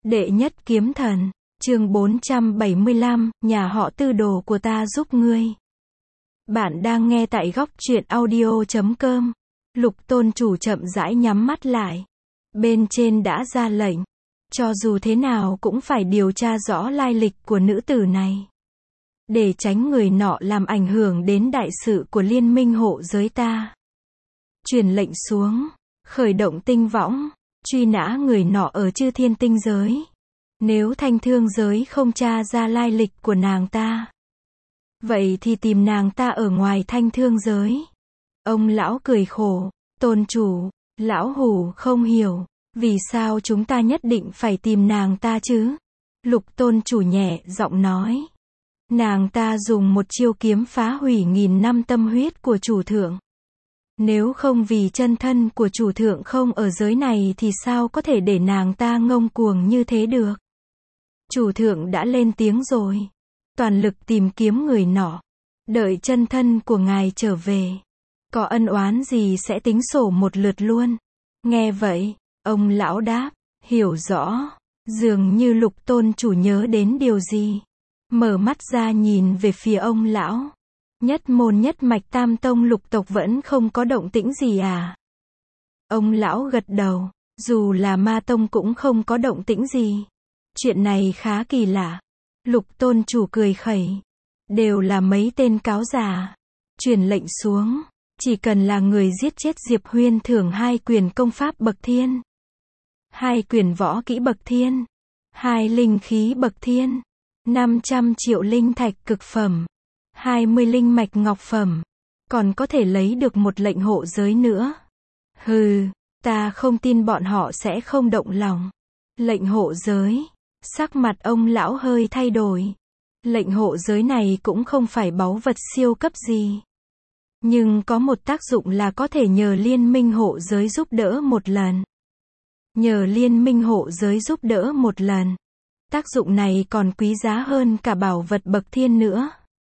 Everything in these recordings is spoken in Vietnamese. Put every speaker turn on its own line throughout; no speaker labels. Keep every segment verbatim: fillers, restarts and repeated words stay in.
Đệ nhất kiếm thần, chương bốn trăm bảy mươi lăm, nhà họ Tư đồ của ta giúp ngươi. Bạn đang nghe tại góc truyện audio chấm com. Lục tôn chủ chậm rãi nhắm mắt lại. Bên trên đã ra lệnh. Cho dù thế nào cũng phải điều tra rõ lai lịch của nữ tử này. Để tránh người nọ làm ảnh hưởng đến đại sự của liên minh hộ giới ta. Truyền lệnh xuống, khởi động tinh võng, truy nã người nọ ở chư thiên tinh giới. Nếu thanh thương giới không tra ra lai lịch của nàng ta, vậy thì tìm nàng ta ở ngoài thanh thương giới. Ông lão cười khổ, tôn chủ, lão hủ không hiểu, vì sao chúng ta nhất định phải tìm nàng ta chứ? Lục tôn chủ nhẹ giọng nói. Nàng ta dùng một chiêu kiếm phá hủy nghìn năm tâm huyết của chủ thượng. Nếu không vì chân thân của chủ thượng không ở giới này thì sao có thể để nàng ta ngông cuồng như thế được? Chủ thượng đã lên tiếng rồi. Toàn lực tìm kiếm người nọ. Đợi chân thân của ngài trở về. Có ân oán gì sẽ tính sổ một lượt luôn. Nghe vậy, ông lão đáp, hiểu rõ. Dường như lục tôn chủ nhớ đến điều gì. Mở mắt ra nhìn về phía ông lão. Nhất môn nhất mạch tam tông lục tộc vẫn không có động tĩnh gì à? Ông lão gật đầu, dù là ma tông cũng không có động tĩnh gì. Chuyện này khá kỳ lạ. Lục tôn chủ cười khẩy. Đều là mấy tên cáo già. Truyền lệnh xuống. Chỉ cần là người giết chết Diệp Huyên thưởng hai quyền công pháp bậc thiên. Hai quyền võ kỹ bậc thiên. Hai linh khí bậc thiên. năm trăm triệu linh thạch cực phẩm. hai mươi linh mạch ngọc phẩm. Còn có thể lấy được một lệnh hộ giới nữa. Hừ, ta không tin bọn họ sẽ không động lòng. Lệnh hộ giới. Sắc mặt ông lão hơi thay đổi. Lệnh hộ giới này cũng không phải báu vật siêu cấp gì. Nhưng có một tác dụng là có thể nhờ liên minh hộ giới giúp đỡ một lần. Nhờ liên minh hộ giới giúp đỡ một lần. Tác dụng này còn quý giá hơn cả bảo vật bậc thiên nữa.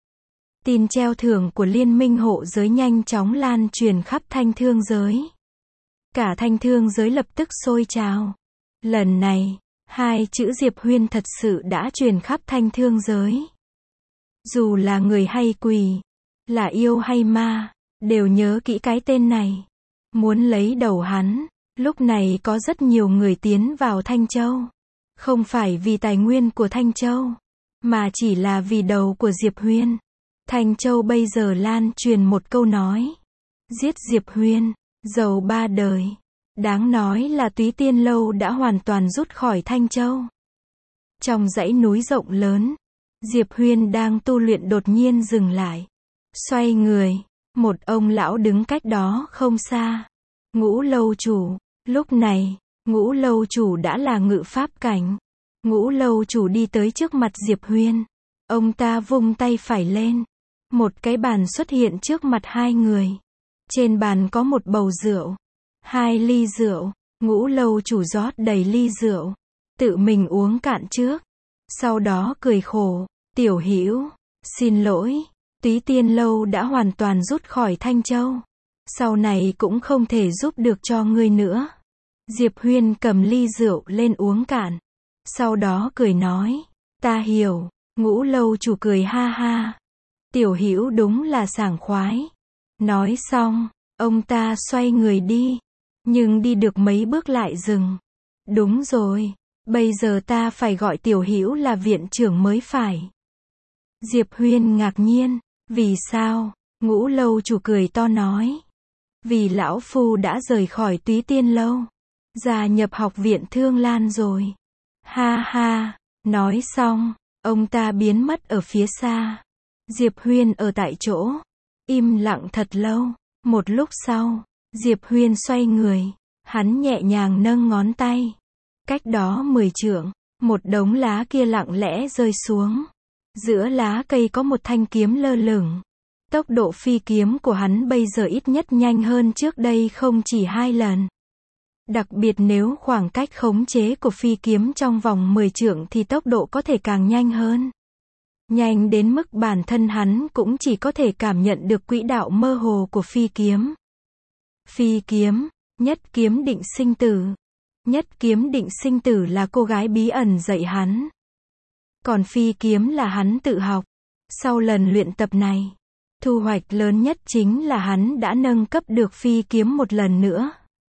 Tin treo thưởng của liên minh hộ giới nhanh chóng lan truyền khắp thanh thương giới. Cả thanh thương giới lập tức sôi trào. Lần này, hai chữ Diệp Huyên thật sự đã truyền khắp thanh thương giới. Dù là người hay quỷ, là yêu hay ma, đều nhớ kỹ cái tên này. Muốn lấy đầu hắn, lúc này có rất nhiều người tiến vào Thanh Châu. Không phải vì tài nguyên của Thanh Châu, mà chỉ là vì đầu của Diệp Huyên. Thanh Châu bây giờ lan truyền một câu nói. Giết Diệp Huyên, giàu ba đời. Đáng nói là Túy Tiên Lâu đã hoàn toàn rút khỏi Thanh Châu. Trong dãy núi rộng lớn, Diệp Huyên đang tu luyện đột nhiên dừng lại. Xoay người, một ông lão đứng cách đó không xa. Ngũ lâu chủ, lúc này, Ngũ lâu chủ đã là ngự pháp cảnh. Ngũ lâu chủ đi tới trước mặt Diệp Huyên. Ông ta vung tay phải lên. Một cái bàn xuất hiện trước mặt hai người. Trên bàn có một bầu rượu. Hai ly rượu. Ngũ lâu chủ rót đầy ly rượu. Tự mình uống cạn trước. Sau đó cười khổ. Tiểu Hữu, xin lỗi. Túy Tiên Lâu đã hoàn toàn rút khỏi Thanh Châu. Sau này cũng không thể giúp được cho ngươi nữa. Diệp Huyên cầm ly rượu lên uống cạn. Sau đó cười nói. Ta hiểu. Ngũ lâu chủ cười ha ha. Tiểu Hữu đúng là sảng khoái. Nói xong, ông ta xoay người đi. Nhưng đi được mấy bước lại dừng. Đúng rồi. Bây giờ ta phải gọi Tiểu Hữu là viện trưởng mới phải. Diệp Huyên ngạc nhiên. Vì sao? Ngũ lâu chủ cười to nói. Vì lão phu đã rời khỏi Túy Tiên Lâu. Gia nhập học viện Thương Lan rồi. Ha ha. Nói xong, ông ta biến mất ở phía xa. Diệp Huyên ở tại chỗ. Im lặng thật lâu. Một lúc sau, Diệp Huyên xoay người. Hắn nhẹ nhàng nâng ngón tay. Cách đó mười trượng, một đống lá kia lặng lẽ rơi xuống. Giữa lá cây có một thanh kiếm lơ lửng. Tốc độ phi kiếm của hắn bây giờ ít nhất nhanh hơn trước đây không chỉ hai lần. Đặc biệt nếu khoảng cách khống chế của phi kiếm trong vòng mười trượng thì tốc độ có thể càng nhanh hơn. Nhanh đến mức bản thân hắn cũng chỉ có thể cảm nhận được quỹ đạo mơ hồ của phi kiếm. Phi kiếm, nhất kiếm định sinh tử. Nhất kiếm định sinh tử là cô gái bí ẩn dạy hắn. Còn phi kiếm là hắn tự học. Sau lần luyện tập này, thu hoạch lớn nhất chính là hắn đã nâng cấp được phi kiếm một lần nữa.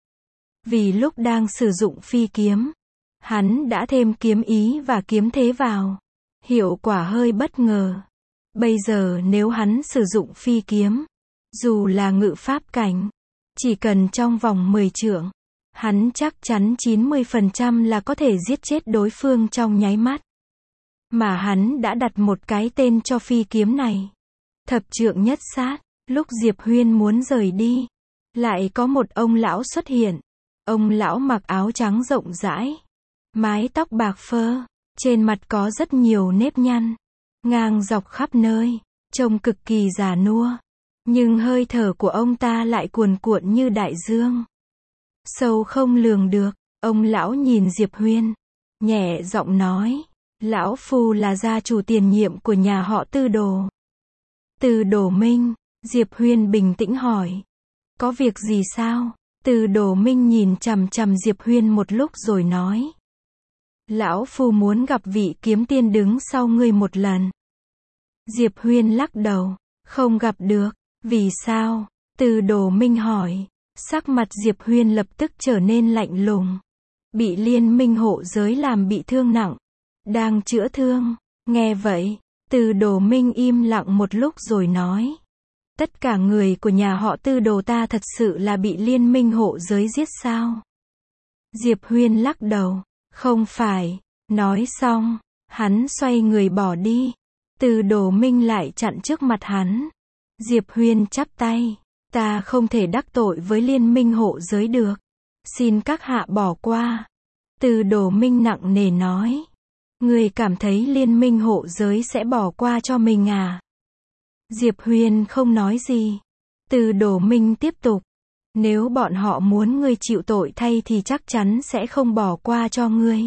Vì lúc đang sử dụng phi kiếm, hắn đã thêm kiếm ý và kiếm thế vào. Hiệu quả hơi bất ngờ. Bây giờ nếu hắn sử dụng phi kiếm, dù là ngự pháp cảnh, chỉ cần trong vòng mười trượng, hắn chắc chắn chín mươi phần trăm là có thể giết chết đối phương trong nháy mắt. Mà hắn đã đặt một cái tên cho phi kiếm này. Thập trượng nhất sát. Lúc Diệp Huyên muốn rời đi, lại có một ông lão xuất hiện. Ông lão mặc áo trắng rộng rãi, mái tóc bạc phơ, trên mặt có rất nhiều nếp nhăn, ngang dọc khắp nơi, trông cực kỳ già nua. Nhưng hơi thở của ông ta lại cuồn cuộn như đại dương, sâu không lường được. Ông lão nhìn Diệp Huyên, nhẹ giọng nói, lão phu là gia chủ tiền nhiệm của nhà họ Tư Đồ. Tư Đồ Minh. Diệp Huyên bình tĩnh hỏi, có việc gì sao? Tư Đồ Minh nhìn chằm chằm Diệp Huyên một lúc rồi nói, lão phu muốn gặp vị kiếm tiên đứng sau ngươi một lần. Diệp Huyên lắc đầu, không gặp được. Vì sao? Tư Đồ Minh hỏi. Sắc mặt Diệp Huyên lập tức trở nên lạnh lùng. Bị liên minh hộ giới làm bị thương nặng, đang chữa thương. Nghe vậy, Tư Đồ Minh im lặng một lúc rồi nói, tất cả người của nhà họ Tư Đồ ta thật sự là bị liên minh hộ giới giết sao? Diệp Huyên lắc đầu, không phải. Nói xong, hắn xoay người bỏ đi. Tư Đồ Minh lại chặn trước mặt hắn. Diệp Huyên chắp tay, ta không thể đắc tội với liên minh hộ giới được. Xin các hạ bỏ qua. Tư Đồ Minh nặng nề nói, người cảm thấy liên minh hộ giới sẽ bỏ qua cho mình à? Diệp Huyên không nói gì. Tư Đồ Minh tiếp tục, nếu bọn họ muốn ngươi chịu tội thay thì chắc chắn sẽ không bỏ qua cho ngươi.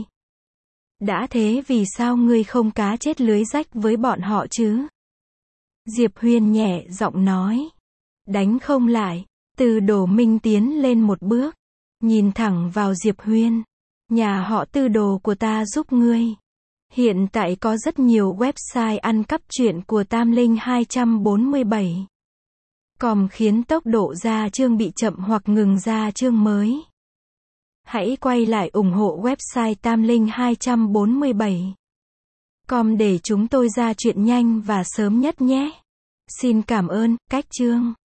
Đã thế vì sao ngươi không cá chết lưới rách với bọn họ chứ? Diệp Huyên nhẹ giọng nói, đánh không lại. Tư Đồ Minh tiến lên một bước, nhìn thẳng vào Diệp Huyên. Nhà họ Tư Đồ của ta giúp ngươi. Hiện tại có rất nhiều website ăn cắp truyện của Tam Linh hai bốn bảy. Com khiến tốc độ ra chương bị chậm hoặc ngừng ra chương mới. Hãy quay lại ủng hộ website Tam Linh hai bốn bảy. Com để chúng tôi ra chuyện nhanh và sớm nhất nhé. Xin cảm ơn. Cách chương